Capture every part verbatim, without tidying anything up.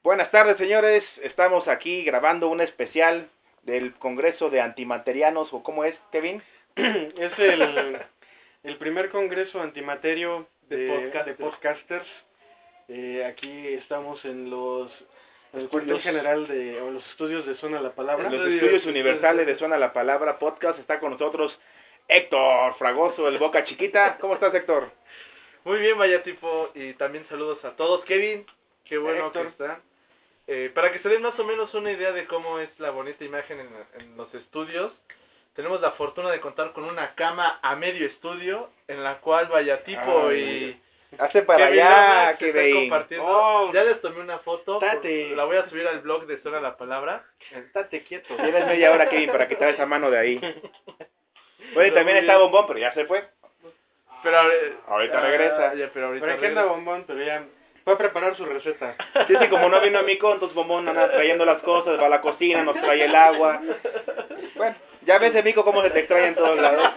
Buenas tardes, señores. Estamos aquí grabando un especial del Congreso de Antimaterianos, ¿o cómo es, Kevin? Es el, el primer congreso antimaterio de, de, podcasters. de podcasters. Eh, aquí estamos en los en el cuartel general de o los estudios de Suena la Palabra. En los estudios universales de Suena la Palabra Podcast está con nosotros Héctor Fragoso, el Boca Chiquita. ¿Cómo estás, Héctor? Muy bien, vaya tipo, y también saludos a todos. Kevin, qué bueno Héctor. que está. Eh, para que se den más o menos una idea de cómo es la bonita imagen en, en los estudios, tenemos la fortuna de contar con una cama a medio estudio, en la cual vaya tipo Ay, y... hace para Kevin allá, Lomax están Kevin. compartiendo. Oh, ya les tomé una foto, tate. por- la voy a subir al blog de Suena la Palabra. Estate quieto. Tienes media hora, Kevin, para quitar esa mano de ahí. Bueno, y también Muy está bien. Bombón, pero ya se fue. Pero eh, Ahorita ah, regresa. ya, pero ahorita Por aquí anda regresa. Bombón, pero ya fue a preparar su receta. Sí, sí, como no vino Mico, entonces Bombón anda trayendo las cosas, va a la cocina, nos trae el agua. Bueno, ya ves, Mico, cómo se te extraña en todos lados.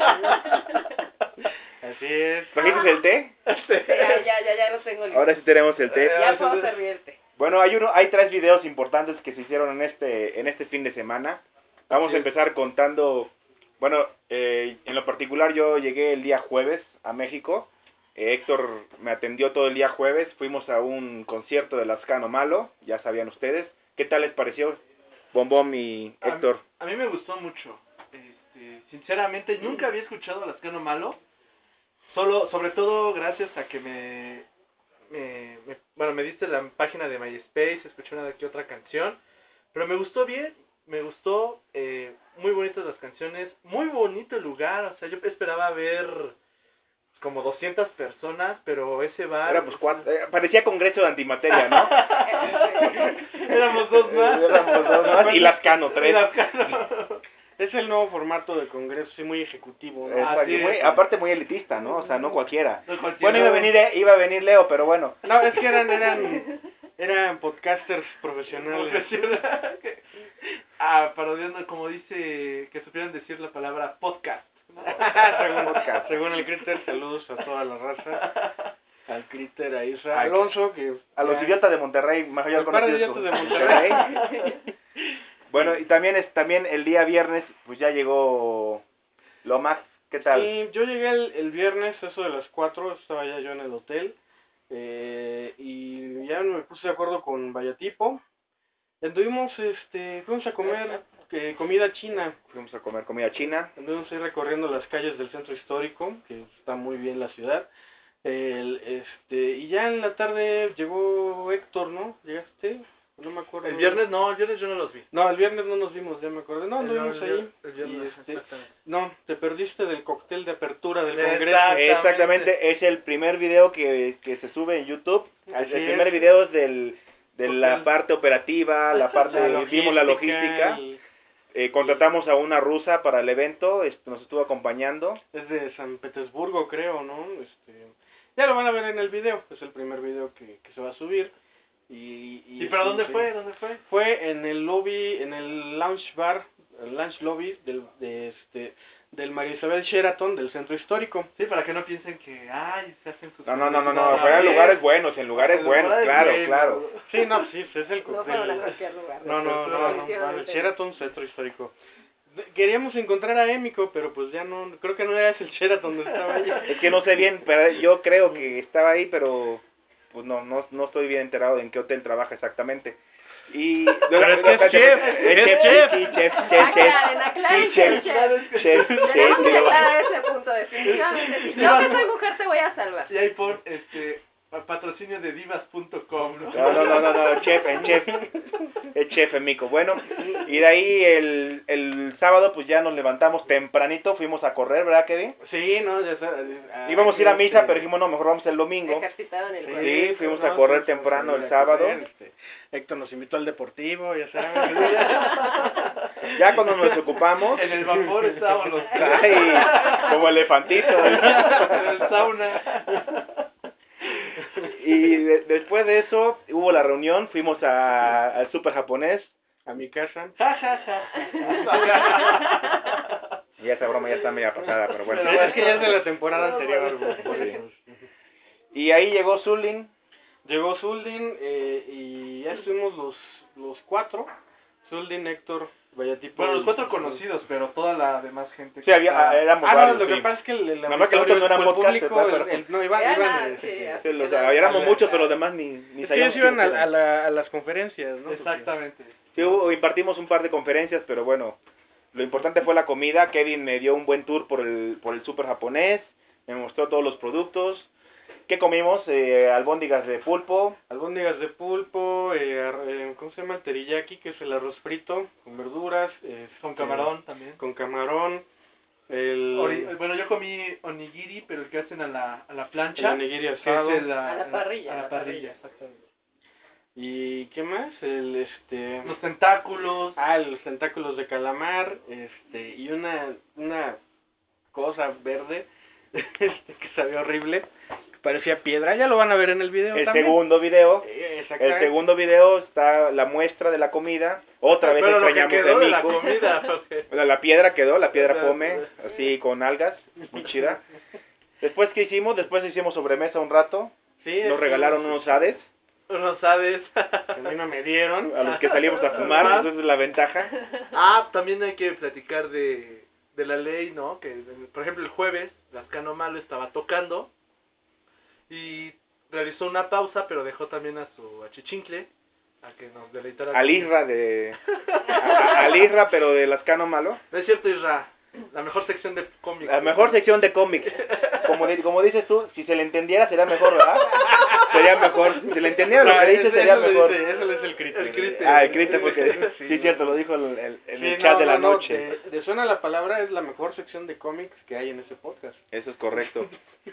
Así es. ¿Trajiste el té? Ya, ya, ya, ya lo tengo listo. Ahora sí tenemos el té. Ya puedo servirte. Bueno, hay uno, hay tres videos importantes que se hicieron en este, en este fin de semana. Vamos Así a es. empezar contando, bueno, eh, en lo particular yo llegué el día jueves a México. Eh, Héctor me atendió todo el día jueves. Fuimos a un concierto de Lascano Malo, ya sabían ustedes. ¿Qué tal les pareció, Bombón y A mí- Héctor? A mí me gustó mucho. Este, sinceramente, nunca había escuchado a Lascano Malo. Solo, sobre todo, gracias a que me, me, me- bueno, me diste la página de MySpace, escuché una que otra canción. Pero me gustó bien, me gustó, eh, muy bonitas las canciones, muy bonito el lugar. O sea, yo esperaba ver como doscientas personas, pero ese bar... Era pues cuatro, eh, parecía congreso de antimateria, ¿no? Éramos dos más. Éramos dos más y Lascano, tres. Y Lascano. Es el nuevo formato de congreso, sí, muy ejecutivo, ¿no? Exacto, Así es. muy- aparte muy elitista, ¿no? O sea, no cualquiera. No cualquiera. Bueno, iba a venir, eh, iba a venir Leo, pero bueno. No, es que eran eran eran podcasters profesionales. Profesional. Ah, parodiando, como dice, que supieran decir la palabra podcast. según, Podcast. según el Critter, saludos a toda la raza. Al Critter, a Isra, Al- Alonso, que A los ya- idiotas de Monterrey, mejor Al par de conocidos idiotas como de Monterrey. Bueno, y también es también el día viernes, pues ya llegó Lomax. ¿Qué tal? Y yo llegué el, el viernes, eso de las cuatro, estaba ya yo en el hotel. Eh, y ya me puse de acuerdo con Vallatipo. Anduvimos, este, fuimos a comer eh, comida china. Fuimos a comer comida china. Anduvimos ahí recorriendo las calles del centro histórico, que está muy bien la ciudad. El, este, y ya en la tarde llegó Héctor, ¿no? ¿Llegaste? No me acuerdo. El viernes no, el viernes yo no los vi. No, el viernes no nos vimos, ya me acordé. No, El- anduvimos el ahí. vier- el viernes, y, este, exactamente. no, te perdiste del cóctel de apertura del Exacto. congreso. Exactamente, es el primer video que, que se sube en YouTube. Así el es. primer video es del, de la Hotel. parte operativa, la parte, La vimos la logística. el- Eh, contratamos a una rusa para el evento, este, nos estuvo acompañando. es de San Petersburgo, creo, ¿no? Este, ya lo van a ver en el video, es el primer video que, que se va a subir. Y, y ¿Y pero dónde sí. fue? ¿Dónde fue? Fue en el lobby, en el lounge bar, el lounge lobby del, de este, del María Isabel Sheraton del centro histórico. Sí, para que no piensen que, ay, se hacen sus... No, no, no, no, no, a fueron ver. lugares buenos, en lugares En buenos, lugares claro, buenos. claro. Sí, no, sí, es el No cóctel. fueron a cualquier lugar. No, no, no, no, Hicieron no, el Sheraton, centro histórico. Queríamos encontrar a Émico, pero pues ya no, creo que no era ese el Sheraton donde estaba ella. Es que no sé bien, pero yo creo que estaba ahí, pero pues no, no, no estoy bien enterado de en qué hotel trabaja exactamente. Y Pero es que es chef, es es chef, chef. sí, chef, chef, chef. Aclaren, aclaren, Sí, chef. chef. Chef, Tenemos chef, que pero- aclarar ese punto definitivamente. Si yo que soy mujer te voy a salvar. Y ahí por, este, pa- patrocinio de divas punto com, ¿no? No, no, no, no, no, chef, en chef. Es chef en mico. Bueno, y de ahí el, el sábado pues ya nos levantamos tempranito, fuimos a correr, ¿verdad, Kevin? Sí, no, ya sabes. Íbamos a ir a misa, pero dijimos, no, mejor vamos el domingo. Ejercitaron el Sí. cuerpo. fuimos a correr temprano el sábado. Este, Héctor nos invitó al deportivo, ya sabes. Ya cuando nos ocupamos, En el vapor estábamos los tres. ay, como elefantito. En el sauna. Y de- después de eso hubo la reunión, fuimos a, al super japonés. A mi casa. Ja, ja, ja. Y esa broma ya está media pasada, pero bueno. Pero es que ya es de la temporada anterior, güey, por Sí. eso. Y ahí llegó Zulin. Llegó Zuldin eh, y y ya estuvimos los, los cuatro, Zuldin, Héctor, Vallatipo. Bueno, los y- cuatro conocidos, pero toda la demás gente. Sí, había, está- éramos Ah, no, varios, lo que sí. pasa es que el, el Nada más que auditorio, nosotros no el éramos público, podcasters, el, ¿verdad? el- no, iban, Eran iban, a- este, sí, así Sí, los- que no- éramos a la- muchos, pero los demás ni, ni es que ellos sabíamos iban a, quiénes a, eran. la- a las conferencias, ¿no? Exactamente. Sí, hubo- impartimos un par de conferencias, pero bueno, lo importante fue la comida. Kevin me dio un buen tour por el, por el súper japonés, me mostró todos los productos. ¿Qué comimos? Eh, albóndigas de pulpo, Albóndigas de pulpo, eh, ar- eh, ¿cómo se llama? El teriyaki, que es el arroz frito, con verduras. este, Con camarón también. Con camarón. El, Ori- bueno, yo comí onigiri, pero el que hacen a la, a la el plancha. onigiri que asado. es el, A la parrilla, A a la la parrilla, parrilla. exactamente. ¿Y qué más? El, este... Los tentáculos. Ah, los tentáculos de calamar, este, y una, una cosa verde, este, que sabía horrible, que parecía piedra. Ya lo van a ver en el video el también. segundo video. Eh, El exactamente. segundo video está la muestra de la comida. Otra vez Pero lo que extrañamos quedó el de la mico. comida. porque- La, la piedra quedó, la piedra La- pome, así con algas, muy chida. Después, ¿qué hicimos? Después hicimos sobremesa un rato. Sí, Nos es- regalaron unos hades No sabes. que a mí no me dieron. a los que salimos a fumar, esa es la ventaja. Ah, también hay que platicar de, de la ley, ¿no? Que, por ejemplo, el jueves, Lascano Malo estaba tocando y realizó una pausa, pero dejó también a su achichincle a que nos deleitara. Al con- Isra de... a- a- al Isra, pero de Lascano Malo. No es cierto, Isra. La mejor sección de cómics. La mejor sección de cómics. Como, di- como dices tú, si se le entendiera sería mejor, ¿verdad? Sería mejor. Si se le entendiera lo Ah, que dices ese- sería eso le mejor. dice- Eso es el criterio. El criterio. Ah, el Crite fue que... Sí, Sí, no. cierto, lo dijo el- el- en Sí, el no, chat de la no, no, noche. de, de Suena la Palabra es la mejor sección de cómics que hay en ese podcast. Eso es correcto.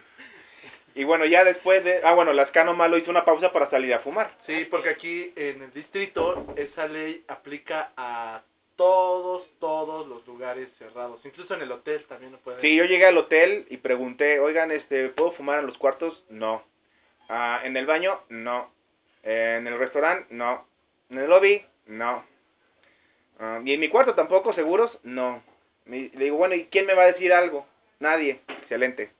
Y bueno, ya después de... Ah, bueno, Lascano Malo hizo una pausa para salir a fumar. Sí, porque aquí en el distrito esa ley aplica a todos, todos los lugares cerrados. Incluso en el hotel también no pueden. Sí, yo llegué al hotel y pregunté, oigan, este, ¿puedo fumar en los cuartos? No. Ah, ¿en el baño? No. ¿En el restaurante? No. ¿En el lobby? No. Ah, ¿y en mi cuarto tampoco, seguros? No. Me- le digo, bueno, ¿y quién me va a decir algo? Nadie. Excelente.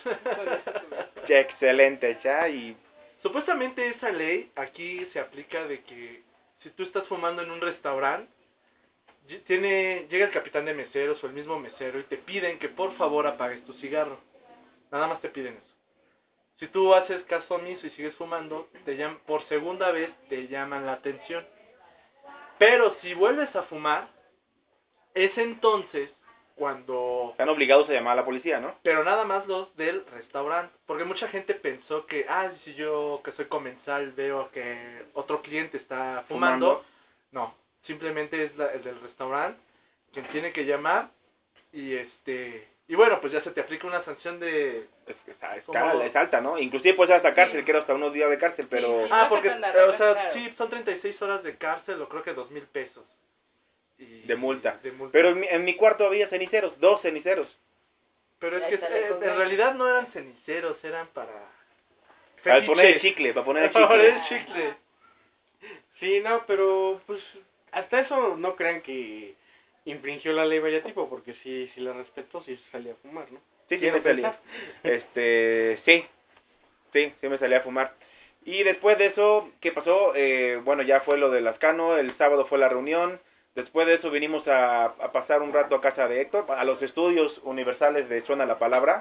Ya, excelente, ya, y... Supuestamente esa ley aquí se aplica de que si tú estás fumando en un restaurante, ll- tiene, llega el capitán de meseros o el mismo mesero y te piden que por favor apagues tu cigarro. Nada más te piden eso. Si tú haces caso omiso y sigues fumando, te llaman, por segunda vez te llaman la atención. Pero si vuelves a fumar, es entonces cuando... Están obligados a llamar a la policía, ¿no? Pero nada más los del restaurante, porque mucha gente pensó que, ah, si yo que soy comensal veo que otro cliente está fumando, Fumando. no, simplemente es la- el del restaurante quien tiene que llamar y este y bueno, pues ya se te aplica una sanción de Es, es, es, ¿Cómo? cara- es alta, ¿no? Inclusive puede ser hasta cárcel, que era hasta unos días de cárcel, pero... Sí. ah, no porque sacan la eh, o regla, sea, claro. sí, son treinta y seis horas de cárcel o creo que dos mil pesos. Y- De multa. de multa. Pero en mi, en mi cuarto había ceniceros, dos ceniceros. Pero es Ahí que está la eh, en cosa. realidad no eran ceniceros, eran para Para poner el fetiches. chicle, para poner el Para poner chicle. el chicle. Sí, no, pero pues hasta eso no crean que infringió la ley Vallatipo, porque sí, sí la respetó, sí salía a fumar, ¿no? Sí, sí Quiero me salía. pensar. Este, sí, sí, sí me salía a fumar. Y después de eso, ¿qué pasó? Eh, bueno, ya fue lo de Lascano, el sábado fue la reunión. Después de eso vinimos a, a pasar un rato a casa de Héctor, a los estudios universales de Suena la Palabra.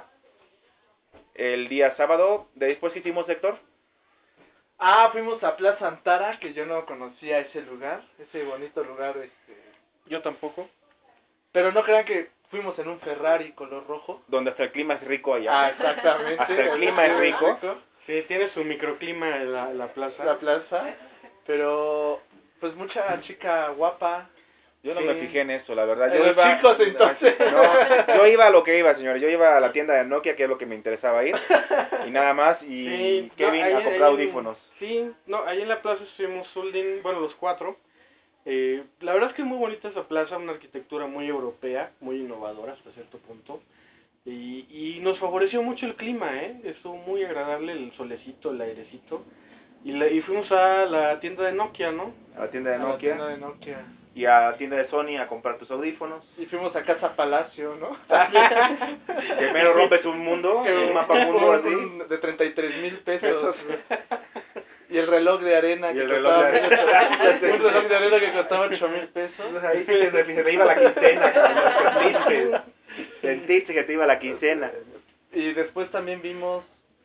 El día sábado, después ¿qué hicimos, Héctor? Ah, fuimos a Plaza Antara, que yo no conocía ese lugar, ese bonito lugar, este... Yo tampoco. Pero no crean que fuimos en un Ferrari color rojo. Donde hasta el clima es rico allá. Ah, exactamente. Hasta el clima es rico. Sí, tiene su microclima en la, la plaza. La plaza. Pero, pues mucha chica guapa. Yo no Sí. me fijé en eso, la verdad. En Yo los iba, chicos, entonces. No, yo iba a lo que iba, señor. Yo iba a la tienda de Nokia, que es lo que me interesaba ir. Y nada más. Y Sí, Kevin no, ahí- a comprar ahí- audífonos. Sí, no, ahí en la plaza estuvimos Zuldin, bueno, los cuatro. Eh, la verdad es que es muy bonita esa plaza, una arquitectura muy europea, muy innovadora hasta cierto punto. Y, y nos favoreció mucho el clima, ¿eh? Estuvo muy agradable el solecito, el airecito. Y, la, y fuimos a la tienda de Nokia, ¿no? A la tienda de A la Nokia. tienda de Nokia. Y a la tienda de Sony a comprar tus audífonos. Y fuimos a Casa Palacio, ¿no? Primero rompes un mundo, un mapa mundo así. Un- De treinta y tres mil pesos. Y y el reloj de arena Y que el reloj costaba de arena. un reloj de arena que costaba ocho mil pesos. Ahí sí se, se te iba la quincena, cuando sentiste, sentiste que te iba la quincena. Y después también vimos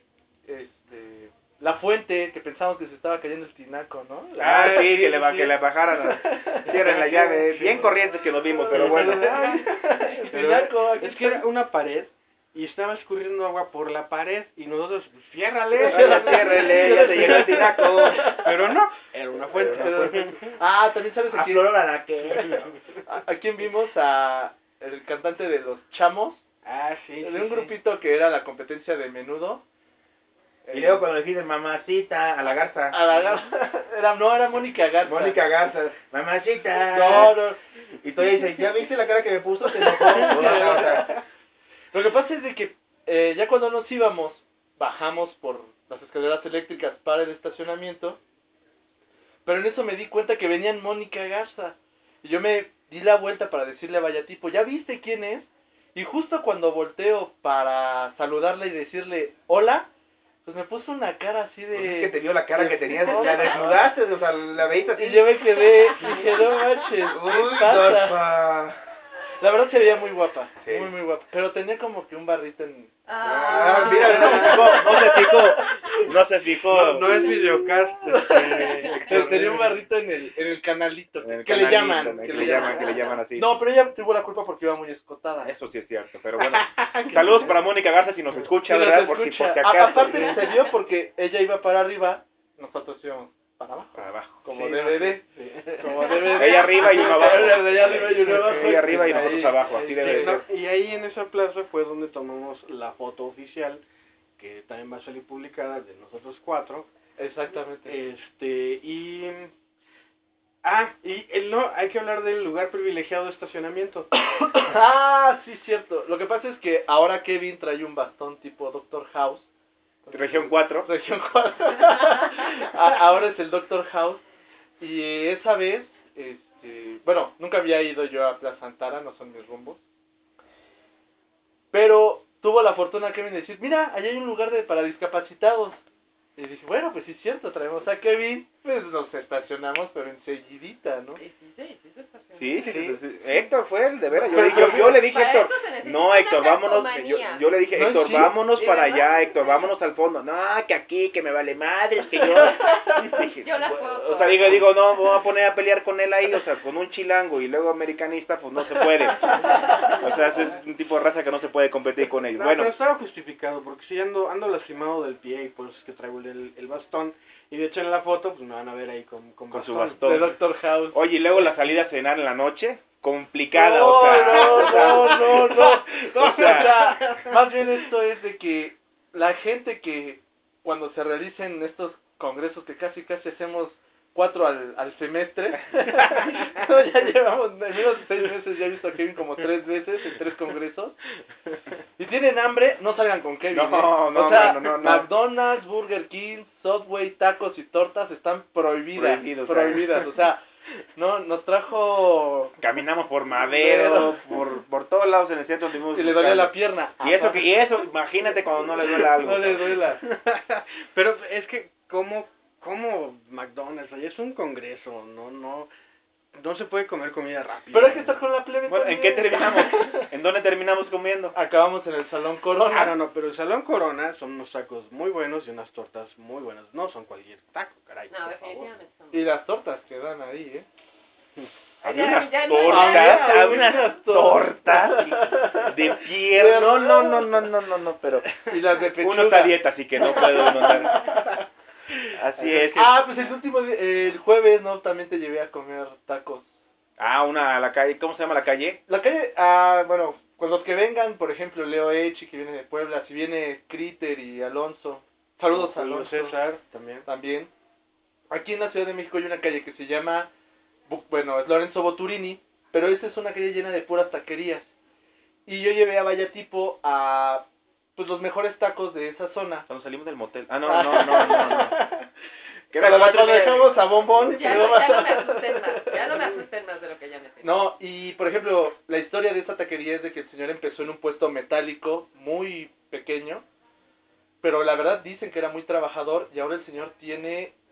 este la fuente, que pensamos que se estaba cayendo el tinaco, ¿no? Ah, La- sí, que le, ba- que le bajaran, cierren la llave, bien corrientes que nos vimos, pero bueno. Ay, el Pero tinaco, aquí es que está. era una pared y estaba escurriendo agua por la pared y nosotros, pues, ciérrale, Oye, ciérrele, ya te llegó el tinaco. pero no, era una fuente. Pero- ah, también sabes a quién, Afloran a qué. a, a quién vimos, a el cantante de Los Chamos, Ah, sí, de sí, un sí. grupito que era la competencia de Menudo. Y luego cuando le dijiste mamacita a la garza. A la Garza, era, no, era Mónica Garza. Mónica Garza, mamacita. No, no. Y tú dices, ¿ya viste la cara que me puso? Se enojó. Otra, otra. Lo que pasa es de que eh, ya cuando nos íbamos, bajamos por las escaleras eléctricas para el estacionamiento, pero en eso me di cuenta que venían Mónica Garza. Y yo me di la vuelta para decirle a Vallatipo, ¿ya viste quién es? Y justo cuando volteo para saludarla y decirle, hola, pues me puso una cara así de... Pues es que te vio la cara que tenías, la desnudaste, o sea, la veíste así. Y yo me quedé, dije, no manches, ¿qué Uy, pasa? Dorfa. La verdad se veía muy guapa, Sí. muy muy guapa, pero tenía como que un barrito en... Ah, mira, no se fijó, no se fijó, no se fijó. No, no es videocast, este, Pero tenía un barrito en el, en el canalito, En el que le canalito, llaman, que le llaman, que le llaman así. No, pero ella tuvo la culpa porque iba muy escotada. Eso sí es cierto, pero bueno. Saludos para Mónica Garza si nos escucha, Sí, nos ¿verdad? Por si, escucha. por si A- acaso. aparte se vio porque ella iba para arriba, nosotros íbamos para abajo, Para abajo. como Sí, D V D, sí. como D V D. Ella arriba y uno abajo. Ella arriba y uno abajo. Ella arriba y Ahí, nosotros abajo, así ahí, debe de sí, ser. No, y ahí en esa plaza fue donde tomamos la foto oficial, que también va a salir publicada, de nosotros cuatro. Exactamente. Este, y... Ah, y el, no, hay que hablar del lugar privilegiado de estacionamiento. Ah, sí, cierto. Lo que pasa es que ahora Kevin trae un bastón tipo Doctor House. Región cuatro. Región cuatro. A- Ahora es el Doctor House. Y esa vez, este, bueno, nunca había ido yo a Plaza Antara, no son mis rumbos. Pero tuvo la fortuna Kevin de decir, mira, allá hay un lugar de para discapacitados. Y dije, bueno, pues sí es cierto, traemos a Kevin, pues nos estacionamos, pero enseguidita, ¿no? Sí, sí, sí, sí, se estaciona. Sí, sí, Sí. sí, sí. Héctor fue el de veras. Yo, Pero le- yo, yo le dije, para Héctor, eso se necesita no, una Héctor, vámonos. Yo, calcomanía. yo le dije, No, Héctor, sí, vámonos de para verdad, allá, Héctor, sí. vámonos al fondo. No, que aquí, que me vale madres, que yo. Dije, Yo las bueno, puedo o sea, digo, digo, no, me voy a poner a pelear con él ahí, o sea, con un chilango y luego americanista, pues no se puede. O sea, ese es un tipo de raza que no se puede competir con ellos. No, Bueno, pero estaba justificado, porque si ando, ando lastimado del pie y por eso es que traigo el, el bastón. Y de hecho en la foto, pues me van a ver ahí con, con, Con su bastón. De bastón. Doctor House. oye, y luego la salida a cenar en la noche, complicada, No, o sea. no, o sea, no, no, no, no, o sea, o sea, más bien esto es de que la gente que cuando se realicen estos congresos que casi casi hacemos cuatro al, al semestre, no, ya llevamos, en menos de seis meses ya he visto a Kevin como tres veces en tres congresos, y tienen hambre, no salgan con Kevin, No, ¿eh? no, o sea, no, no, no. McDonald's, Burger King, Subway, tacos y tortas están prohibidas, Prohibidos, prohibidas, o sea, no, nos trajo... caminamos por Madero, por, por todos lados en el centro. anduvimos Y le dolía buscando. la pierna. Y eso, que, y eso, imagínate cuando no le duela algo. No le duela. Pero es que, ¿cómo, cómo McDonald's? Ahí es un congreso, no, no, no se puede comer comida rápida. Pero hay que estar con la plebe Bueno, ¿en qué también. terminamos? ¿En dónde terminamos comiendo? Acabamos en el Salón Corona. Ah, no, no, pero el Salón Corona son unos tacos muy buenos y unas tortas muy buenas. No son cualquier taco, caray. No, por favor. definitivamente. son- Y las tortas que dan ahí, ¿eh? Había Ya- unas ya no- tortas, Había había unas unas tortas de pierna. No, no, no, no, no, no, no, pero Y las de pechuga. uno está a dieta, así que no puedo mandar. Así es. Ah, pues el último, di- el jueves, ¿no? También te llevé a comer tacos. Ah, una a la calle, ¿cómo se llama la calle? La calle, ah, bueno, con los que vengan, por ejemplo, Leo Echi, que viene de Puebla, si viene Critter y Alonso. Saludos a Julio Alonso. César también. También. Aquí en la Ciudad de México hay una calle que se llama, Bu- bueno, es Lorenzo Boturini, pero esta es una calle llena de puras taquerías. Y yo llevé a Vallatipo a, pues, los mejores tacos de esa zona. Cuando salimos del motel. Ah, no, no, no, no, no. Que era Cuando, cuatro y cuando media. dejamos a Bombón. Ya pero no, ya no vas- me asusten más, ya no me asusten más de lo que ya me sé. No, y por ejemplo, la historia de esta taquería es de que el señor empezó en un puesto metálico muy pequeño, pero la verdad dicen que era muy trabajador y ahora el señor tiene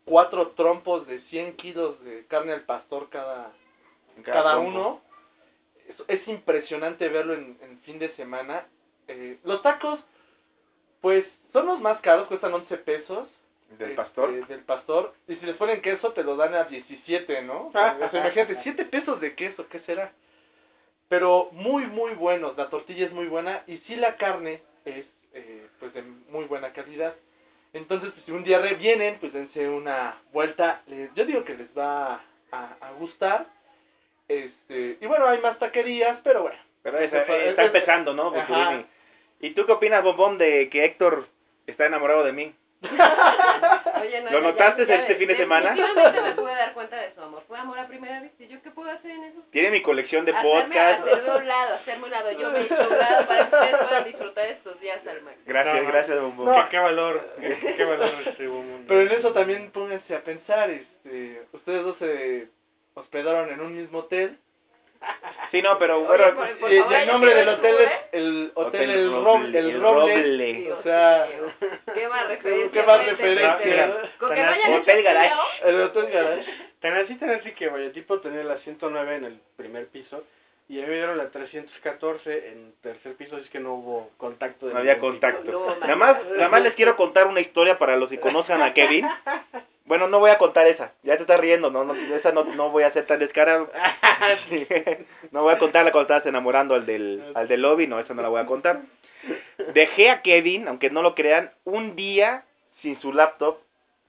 cuatro trompos de cien kilos de carne al pastor cada, En cada trompo. uno. Es, es impresionante verlo en, en fin de semana. Eh, los tacos, pues, son los más caros, cuestan once pesos. Del este, pastor. del pastor. Y si les ponen queso, te lo dan a diecisiete, ¿no? O sea, o sea, imagínate, siete pesos de queso, ¿qué será? Pero muy, muy buenos. La tortilla es muy buena. Y sí, la carne es, eh, pues, de muy buena calidad. Entonces, pues, si un día revienen, pues dense una vuelta. Les- yo digo que les va a, a gustar. Este, y bueno, hay más taquerías, pero bueno. Pero eso esa- fue- está es- empezando, ¿no? Ajá. Buturini. ¿Y tú qué opinas, Bombón, de que Héctor está enamorado de mí? Oye, no, ¿Lo ya- notaste ya- ya este ves, fin de semana? Definitivamente me pude dar cuenta de su amor. Fue amor a primera vista. ¿Y yo qué puedo hacer en eso? Tiene mi colección de Hacerme, podcast. hacerme a un lado, hacerme a un lado. Yo me he hecho a un lado para que ustedes puedan disfrutar estos días al máximo. Gracias, No, gracias, Bombón. no. ¿Qué, qué valor, qué, qué valor este mundo. Pero en eso también pónganse a pensar, este, ustedes dos se hospedaron en un mismo hotel. Sí, no, pero Oye, bueno, por- Y, por y favor, el ya nombre que del eres hotel tú, es ¿eh? el Hotel Hotel El Roble, Roble. El el Roble. Roble. Dios O sea, mío. Qué más referencia. ¿qué más vete, referencia? vete. Mira, Con que tan no así- hayan hecho Hotel Garage. frío, el Hotel Garage. Tan así, tan así que Vallatipo tenía la ciento nueve en el primer piso y a mí me dieron la trescientos catorce en tercer piso, así es que no hubo contacto. De no había ningún contacto. No, no, Nada más, nada más les quiero contar una historia para los que conozcan a Kevin. Bueno, no voy a contar esa. Ya te estás riendo, no, no esa no, no voy a ser tan descarado. No voy a contarla cuando estabas enamorando al del, al del lobby, no, esa no la voy a contar. Dejé a Kevin, aunque no lo crean, un día sin su laptop.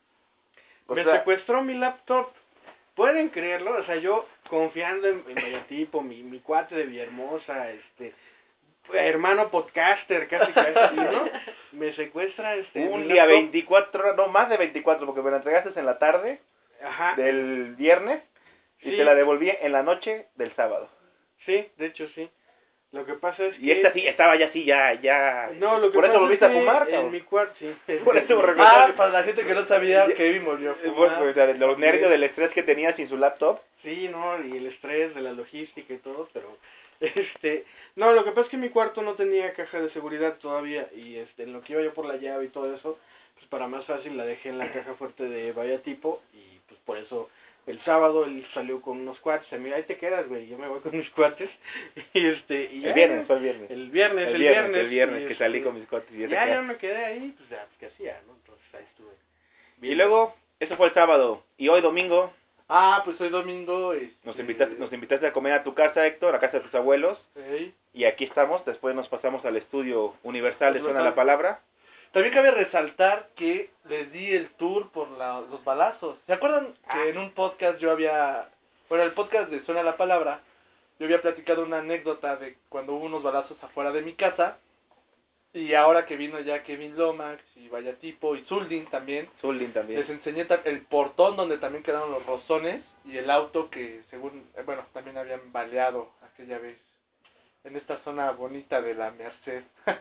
O Me sea, secuestró mi laptop. ¿Pueden creerlo? O sea, yo confiando en, en Vallatipo, mi, mi cuate de Villahermosa, este, hermano podcaster, casi casi, ¿no? Me secuestra este. un mi día laptop. veinticuatro, no, más de veinticuatro, porque me la entregaste en la tarde Ajá. del viernes y Sí. te la devolví en la noche del sábado. Sí, de hecho sí. Lo que pasa es que... Y esta sí, estaba ya así, ya, ya. No, lo que Por eso pasa volviste es a que fumar, en cabrón. mi cuarto, sí. Por eso me Ah, para la gente que no sabía, Kevin volvió a Eh, fumar. bueno, o sea, de los nervios del estrés que tenía sin su laptop. Sí, no, y el estrés de la logística y todo, pero este, no, lo que pasa es que mi cuarto no tenía caja de seguridad todavía y este, en lo que iba yo por la llave y todo eso, pues para más fácil la dejé en la caja fuerte de Vallatipo y pues por eso el sábado él salió con unos cuates, a mí ahí te quedas, güey, yo me voy con mis cuates y este, y ya, El viernes, fue el viernes. el viernes, El el viernes, viernes, el viernes y, que salí este, con mis cuates. Y ya te ya, ya quedas. me quedé ahí, pues ya, pues, ¿qué hacía, no? Entonces ahí estuve. Y luego, eso fue el sábado. Y hoy domingo, Ah, pues hoy domingo. Este, nos invitaste, nos invitaste a comer a tu casa, Héctor, a casa de tus abuelos. Ey. Y aquí estamos. Después nos pasamos al estudio Universal de Suena Universal. la Palabra. También cabe resaltar que les di el tour por la- los balazos. ¿Se acuerdan Ah. que en un podcast yo había, bueno, el podcast de Suena la Palabra, yo había platicado una anécdota de cuando hubo unos balazos afuera de mi casa? Y ahora que vino ya Kevin Lomax y Vallatipo y Zuldin también, Zuldin también. les enseñé ta- el portón donde también quedaron los rozones y el auto que según, eh, bueno, también habían baleado aquella vez en esta zona bonita de la Merced.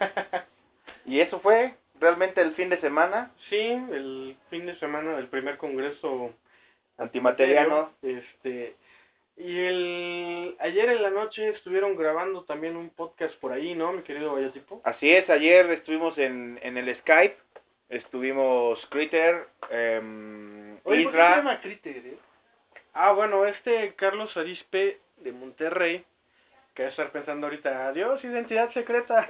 Y eso fue realmente el fin de semana Sí, el fin de semana del primer congreso antimateriano. Este, y el ayer en la noche estuvieron grabando también un podcast por ahí, ¿no, mi querido Vallatipo? Así es, ayer estuvimos en, en el Skype. Estuvimos Critter, em, Oye, ¿por qué se Isra. llama Critter, eh? Ah, bueno, este Carlos Arispe de Monterrey, que va a estar pensando ahorita, adiós, identidad secreta.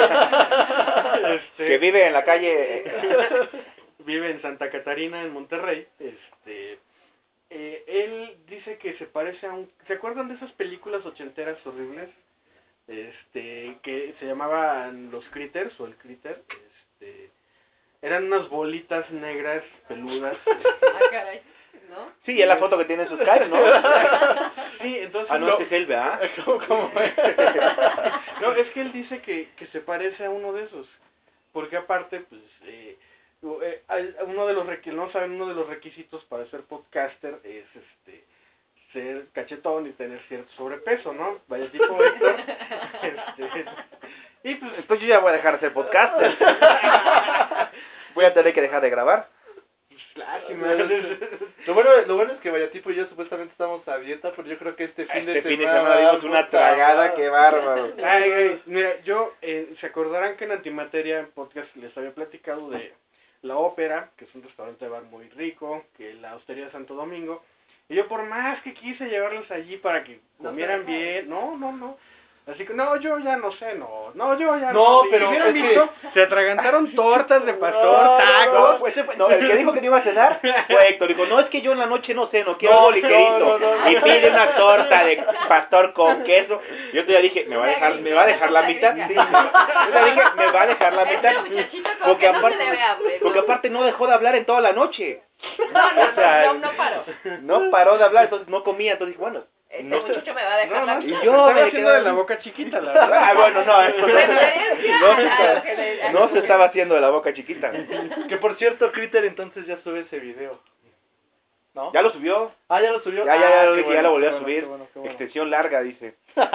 Este, Que vive en la calle. vive en Santa Catarina, en Monterrey. Este, eh, él dice que se parece a un... ¿Se acuerdan de esas películas ochenteras horribles? Este, que se llamaban Los Critters o el Critter. Este, eran unas bolitas negras peludas. Ah, caray, ¿no? Sí, es la foto que tiene en su Skype, ¿no? Sí, entonces... Ah, no, ese es él, ¿verdad? ¿Cómo, cómo? No, es que él dice que, que se parece a uno de esos, porque aparte, pues, eh, eh, al- uno de los requ- no saben, uno de los requisitos para ser podcaster es, este, ser cachetón y tener cierto sobrepeso, ¿no? Vaya tipo Héctor, este, y pues, Entonces yo ya voy a dejar de ser podcaster. Voy a tener que dejar de grabar. pues, lástima. Lo bueno, lo bueno es que Vallatipo y yo supuestamente estamos a dieta, pero yo creo que este fin Este de fin de semana... semana dimos una puta tragada, madre. qué bárbaro. Ay, güey, mira, yo, eh, se acordarán que en Antimateria en podcast les había platicado de la Ópera, que es un restaurante de bar muy rico, que la Hostería de Santo Domingo. Y yo por más que quise llevarlos allí para que No comieran te dejaron. bien, no, no, no. Así que no, yo ya no sé, no, no, yo ya No, no. Y pero hubieran es que- visto, se atragantaron tortas de pastor, No, no, tacos. No, pues, ese fue- no, el que dijo que no iba a cenar fue Héctor. Dijo, no, es que yo en la noche no ceno, quiero No, algo ligerito. no, no, no. Y pide una torta de pastor con queso. Yo todavía dije, me va a dejar, me va a dejar la mitad. Sí, yo todavía dije, me va a dejar la mitad. Este muchachito como Porque que no aparte, se le ve hambre, ¿no? porque aparte no dejó de hablar en toda la noche. No, no, o sea, no, no, no paro. No paró de hablar, entonces no comía. Entonces dije, bueno. Este No sé. muchacho me va a dejar No, la no, Y mitad. yo estaba me haciendo quedaba- de la boca chiquita, la verdad. Ah, bueno, no, eso no, Referencia no, a se lo estaba- que le- no se estaba haciendo de la boca chiquita. Que por cierto, Critter entonces ya sube ese video. ¿No? ¿Ya lo subió? Ah, ya lo subió. Ya, ya, Ah, ya, lo qué dije, ya lo bueno, volví qué a bueno, subir. qué bueno, qué bueno. Extensión larga, dice.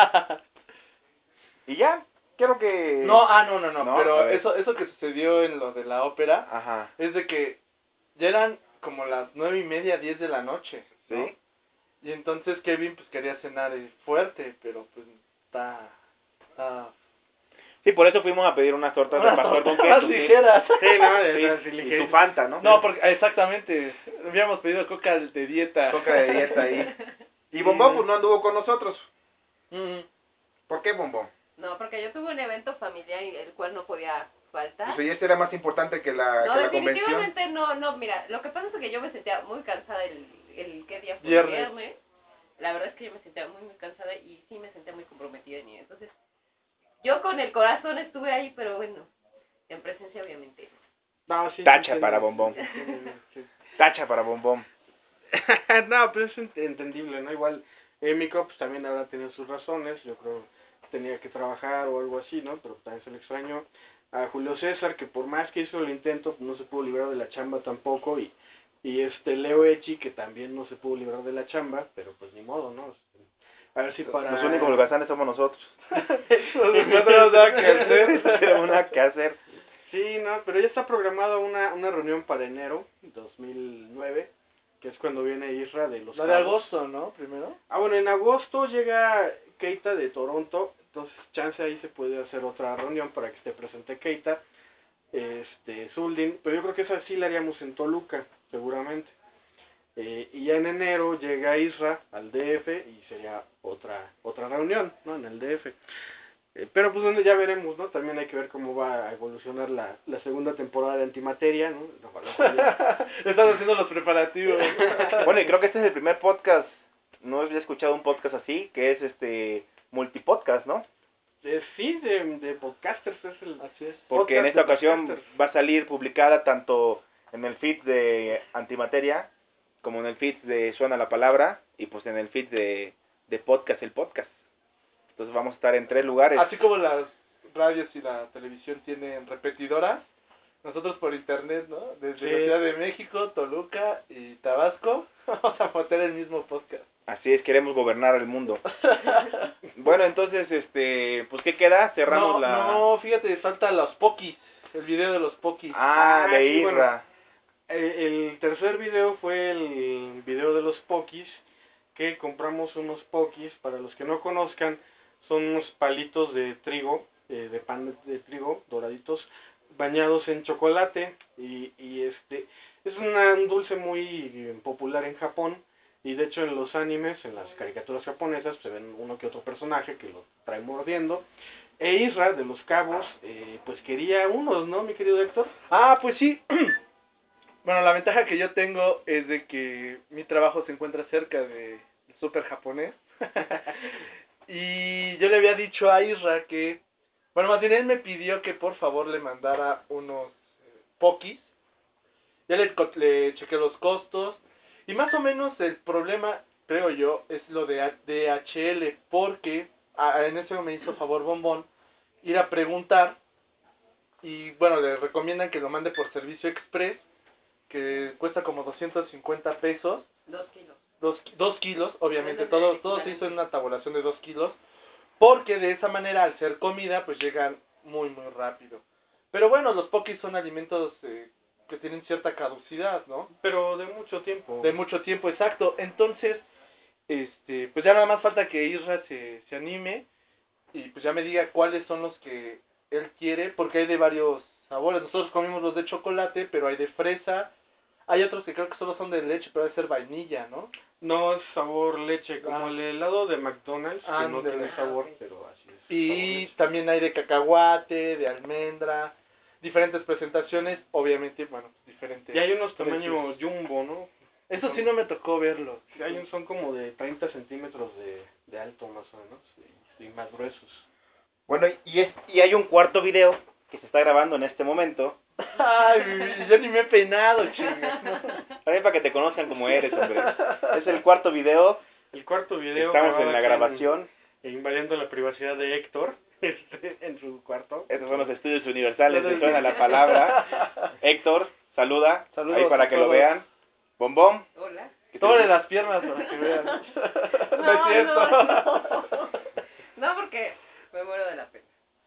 Y ya, quiero que... No, ah, no, no, no, No, a pero ver. eso eso que sucedió en lo de la ópera Ajá, es de que ya eran como las nueve y media, diez de la noche, ¿no? ¿sí? Y entonces Kevin pues quería cenar eh, fuerte, pero pues está... está... Sí, por eso fuimos a pedir unas tortas de Unas pastor con tortas queso. más sí. ligeras. Sí, no, de Sí, esas sí y ligeras. tu Fanta, ¿no? No, porque exactamente, habíamos pedido coca de dieta. Coca de dieta ahí. Y Bombón pues no anduvo con nosotros. Mm. ¿Por qué Bombón? No, porque yo tuve un evento familiar y el cual no podía faltar. Pues este era más importante que la, No, que la convención. definitivamente no, no, mira, lo que pasa es que yo me sentía muy cansada el, el ¿qué día fue? Viernes. Viernes. La verdad es que yo me sentía muy, muy cansada y sí me sentía muy comprometida en ello. Entonces, yo con el corazón estuve ahí, pero bueno, en presencia obviamente. No, sí, sí, Tacha entiendo. para Bombón. Sí, entiendo, sí. Tacha para Bombón. No, pero es ent- entendible, ¿no? Igual, Emiko pues también habrá tenido sus razones, yo creo que tenía que trabajar o algo así, ¿no? Pero también se le extrañó. A Julio César, que por más que hizo el intento, no se pudo librar de la chamba tampoco, y, y este Leo Echi, que también no se pudo librar de la chamba, pero pues ni modo, ¿no? A ver si para... Los únicos holgazanes somos nosotros. No tenemos nada que hacer. No tenemos nada que hacer. Sí, no, pero ya está programada una, una reunión para enero dos mil nueve, que es cuando viene Isra de los La de Cabos. agosto, ¿no? Primero. Ah, bueno, en agosto llega Keita de Toronto, entonces chance ahí se puede hacer otra reunión para que esté presente Keita, este, Zuldin, pero yo creo que esa sí la haríamos en Toluca, seguramente. Eh, y ya en enero llega Isra al D F y sería otra otra reunión, ¿no? En el D F. Eh, pero pues donde ya veremos, ¿no? También hay que ver cómo va a evolucionar la, la segunda temporada de Antimateria, ¿no? Ojalá sea- Están haciendo los preparativos. Bueno, y creo que este es el primer podcast, no había escuchado un podcast así, que es este multipodcast, ¿no? Eh, sí, de, de podcasters es el... Así es. Porque en Podcast esta de ocasión podcasters. va a salir publicada tanto en el feed de Antimateria, como en el feed de Suena la Palabra, y pues en el feed de, de Podcast el Podcast. Entonces vamos a estar en tres lugares. Así como las radios y la televisión tienen repetidoras, nosotros por internet, ¿no? Desde Sí. la Ciudad de México, Toluca y Tabasco, vamos a meter el mismo podcast. Así es, queremos gobernar el mundo. Bueno, entonces, este, pues ¿qué queda? Cerramos no, la... no, fíjate, falta los Pokis, el video de los Pokis. Ah, Ah, de sí, bueno. Isra. Eh, el tercer video fue el video de los Pokis, que compramos unos Pokis, para los que no conozcan, son unos palitos de trigo, eh, de pan de, de trigo, doraditos, bañados en chocolate, y, y este, es una- un dulce muy eh, popular en Japón, y de hecho en los animes, en las caricaturas japonesas, se ven uno que otro personaje que lo trae mordiendo, e Isra, de los Cabos, eh, pues quería unos, ¿no, mi querido Héctor? Ah, pues sí. Bueno, la ventaja que yo tengo es de que mi trabajo se encuentra cerca de del súper japonés. Y yo le había dicho a Isra que, bueno, más bien él me pidió que por favor le mandara unos eh, Pokis. Ya le, co- le chequé los costos. Y más o menos el problema, creo yo, es lo de A- D H L. Porque a- en ese me hizo favor Bombón ir a preguntar. Y bueno, le recomiendan que lo mande por servicio express, que cuesta como doscientos cincuenta pesos. Dos kilos. Dos, dos kilos, obviamente, Bueno, todo, es todo se equivalente. hizo en una tabulación de dos kilos, porque de esa manera, al ser comida, pues llegan muy, muy rápido. Pero bueno, los Pokis son alimentos eh, que tienen cierta caducidad, ¿no? Pero de mucho tiempo. De mucho tiempo, exacto. Entonces, este, pues ya nada más falta que Isra se, se anime y pues ya me diga cuáles son los que él quiere, porque hay de varios sabores. Nosotros comimos los de chocolate, pero hay de fresa. Hay otros que creo que solo son de leche, pero debe ser vainilla, ¿no? No es sabor leche, como Ah. el helado de McDonald's, que no Ándale. tiene sabor, pero así es. Y sabor leche. también hay de cacahuate, de almendra, diferentes presentaciones, obviamente, bueno, diferentes. Y hay unos precios. tamaños jumbo, ¿no? Eso sí no me tocó verlo. Hay un, son como de treinta centímetros de, de alto más o menos, y, y más gruesos. Bueno, y, es, y hay un cuarto video que se está grabando en este momento. Ay, yo ni me he peinado, chinga. ¿no? También para que te conozcan como eres, hombre. Es el cuarto video. El cuarto video Estamos en grabado la aquí grabación. en- invadiendo la privacidad de Héctor este, en su cuarto. Estos son los estudios universales de Suena la Palabra. Héctor, saluda. Saludos ahí para a que lo todos. vean. Bombón. Hola. que te- Tómale las piernas para que vean. No, es cierto. No, no. No, porque me muero de la pena.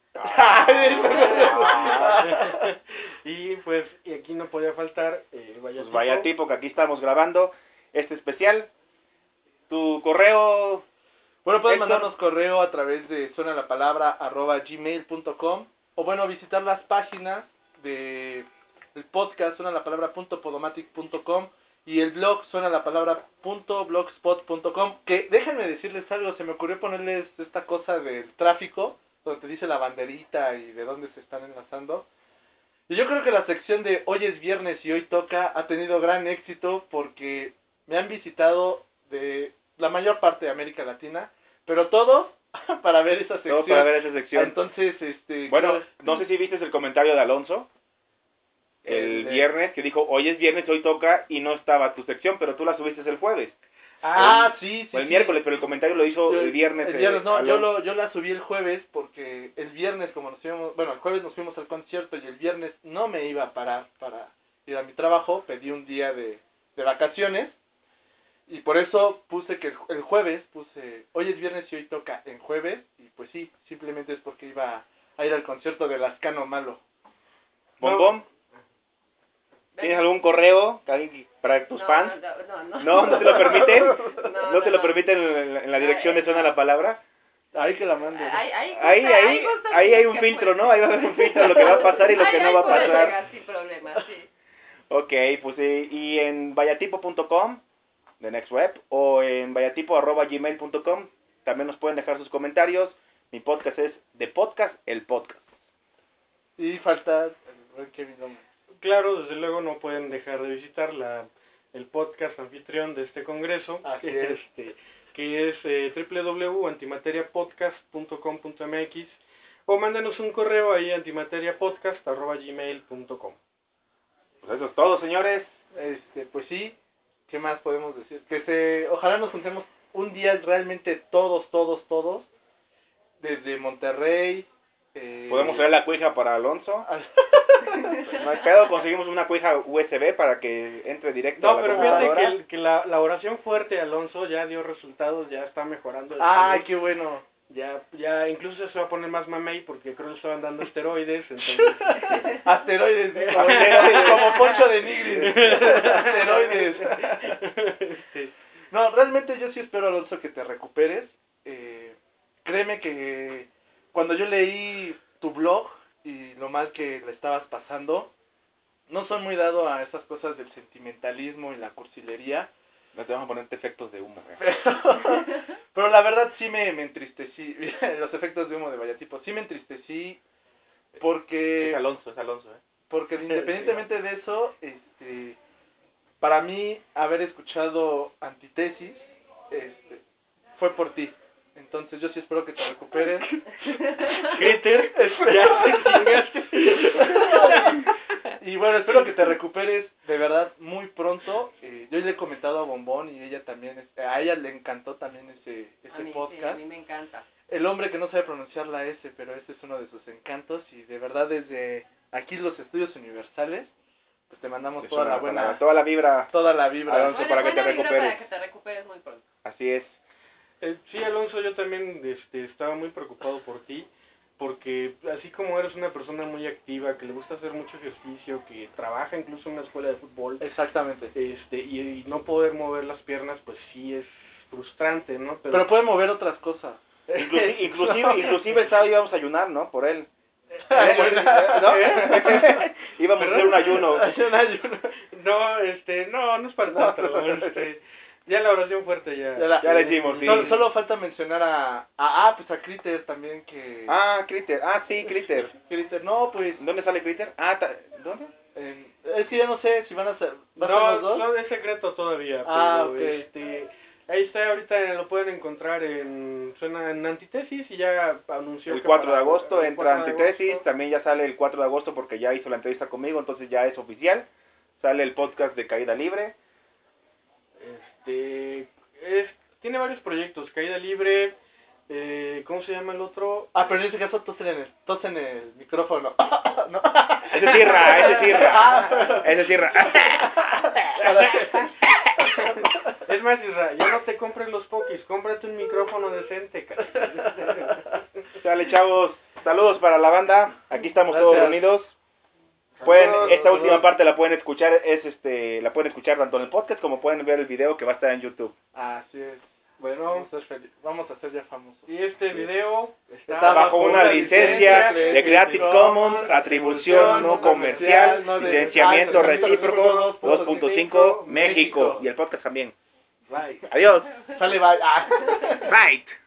Ay, Y pues, y aquí no podía faltar, eh, vaya Pues vaya tipo que aquí estamos grabando este especial. Tu correo. Bueno, pueden Héctor. mandarnos correo a través de suena la palabra arroba gmail punto com o bueno, visitar las páginas de el podcast suena la palabra punto podomatic punto com y el blog suena la palabra punto blogspot punto com, que déjenme decirles algo, se me ocurrió ponerles esta cosa del tráfico, donde te dice la banderita y de dónde se están enlazando. Y yo creo que la sección de hoy es viernes y hoy toca ha tenido gran éxito porque me han visitado de la mayor parte de América Latina, pero todos para ver esa sección. Todo para ver esa sección. Entonces, este... Bueno, creo- no sé si viste el comentario de Alonso el, El de- viernes que dijo, hoy es viernes, hoy toca y no estaba tu sección, pero tú la subiste el jueves. Ah, sí, sí. O el sí. miércoles, pero el comentario lo hizo Yo- el viernes. El viernes, eh, no, yo, Alonso. lo, yo la subí el jueves porque el viernes, como nos fuimos, bueno, el jueves nos fuimos al concierto y el viernes no me iba a parar para ir a mi trabajo, pedí un día de, de vacaciones y por eso puse que el, el jueves, puse, hoy es viernes y hoy toca en jueves y pues sí, simplemente es porque iba a ir al concierto de Lascano Malo. Bombón, ¿tienes algún correo que- para tus No, fans? No, no, no. ¿No? ¿No te lo permiten? No, ¿No te lo no. permiten en la, en la dirección de Ay, Suena no. la Palabra? Ahí que la mande. Ahí, ahí, gusta- Ahí, ahí, gusta ahí hay que un filtro, puede. ¿no? Ahí va a haber un filtro de lo que va a pasar y lo que Ahí- no ahí va a puede pasar. llegar sin problema, sí. Ok, pues eh, y en vayatipo punto com de NextWeb o en vayatipo arroba gmail punto com también nos pueden dejar sus comentarios. Mi podcast es de podcast, el podcast. Y falta el buen Kevin Gómez. Claro, desde luego no pueden dejar de visitar la, el podcast anfitrión de este congreso, Así que, es. este, que es eh, doble u doble u doble u punto antimateriapodcast punto com punto m x o mándenos un correo ahí a antimateriapodcast arroba gmail punto com. Pues eso es todo, señores. Este, pues sí, ¿qué más podemos decir? Que se, ojalá nos juntemos un día realmente todos, todos, todos, desde Monterrey. Eh, Podemos traer la cuija para Alonso. al- No hay pedo, conseguimos una cuija U S B para que entre directo a No, la pero fíjate computadora. que, el- que la, la oración fuerte de Alonso ya dio resultados, ya está mejorando. de Ay, salud. qué bueno. Ya, ya incluso se va a poner más mamey porque creo que le estaban dando esteroides, entonces... Asteroides, dijo. Asteroides, como Poncho de Nigris. Asteroides. Sí. No, realmente yo sí espero, Alonso, que te recuperes. Eh, créeme que cuando yo leí tu blog y lo mal que le estabas pasando, no soy muy dado a esas cosas del sentimentalismo y la cursilería, No te vamos a ponerte efectos de humo, güey. pero, pero la verdad sí me, me entristecí. Los efectos de humo de Vallatipo, sí me entristecí porque... Es Alonso, es Alonso, ¿eh? Porque independientemente de eso, este, para mí haber escuchado Antitesis, este, fue por ti. Entonces yo sí espero que te recuperes. Critter, ya te chingaste. Y bueno, espero que te recuperes de verdad muy pronto. Eh, yo le he comentado a Bombón y ella también, este, a ella le encantó también ese, A ese mí, sí, a podcast. mí me encanta. El hombre que no sabe pronunciar la S, pero ese es uno de sus encantos y de verdad desde aquí los estudios universales, pues te mandamos De toda Suena la buena, Palabra, toda la vibra. toda la vibra. Alonso, Buena- para que te buena vibra recuperes. Para que te recuperes muy pronto. Así es. Eh, sí, Alonso, yo también este, estaba muy preocupado por ti, porque así como eres una persona muy activa, que le gusta hacer mucho ejercicio, que trabaja incluso en una escuela de fútbol, Exactamente. este y, y no poder mover las piernas, pues sí es frustrante, ¿no? Pero puede mover otras cosas. Inclusive, inclusive, inclusive el sábado íbamos a ayunar, ¿no? Por él. ¿No? Íbamos a hacer un ayuno. Un ayuno. No, este, no, no es para tanto. Este, ya la oración fuerte ya. Ya la- Ya la hicimos, sí. Solo, solo falta mencionar a, a... Ah, pues a Critter también que... Ah, Critter. Ah, sí, Critter. Critter. No, pues... ¿Dónde sale Critter? Ah, ta- ¿dónde? en- es que ya no sé si van a ser... ¿va a ser No, los dos? no, es secreto todavía. Ah, pero, ok. este, ahí está, ahorita lo pueden encontrar en, suena en Antitesis y ya anunció El que cuatro de para- agosto el entra cuatro de Antitesis, agosto. también ya sale el cuatro de agosto porque ya hizo la entrevista conmigo, entonces ya es oficial. Sale el podcast de Caída Libre. Este, es, tiene varios proyectos, Caída Libre, eh, ¿cómo se llama el otro? Ah, pero en ese caso tosen en el, tosen en el micrófono. ¿No? Ese es Irra, ese es Irra. Ese es Irra. Es más, Isra, ya no te compres los pokis, cómprate un micrófono decente, cara. Sale, chavos. Saludos para la banda. Aquí estamos Gracias. todos reunidos. Pueden, Saludos, esta saludos. última parte la pueden escuchar, es este, la pueden escuchar tanto en el podcast como pueden ver el video que va a estar en YouTube. Así es. Bueno, Vamos a ser feliz- vamos a ser ya famosos. y este video está, Está Bajo una licencia de Creative Commons, atribución no comercial, no de- licenciamiento ah, recíproco dos punto cinco, México. Y el podcast también. Bye. Adiós. Sale, bye. Ah. Right.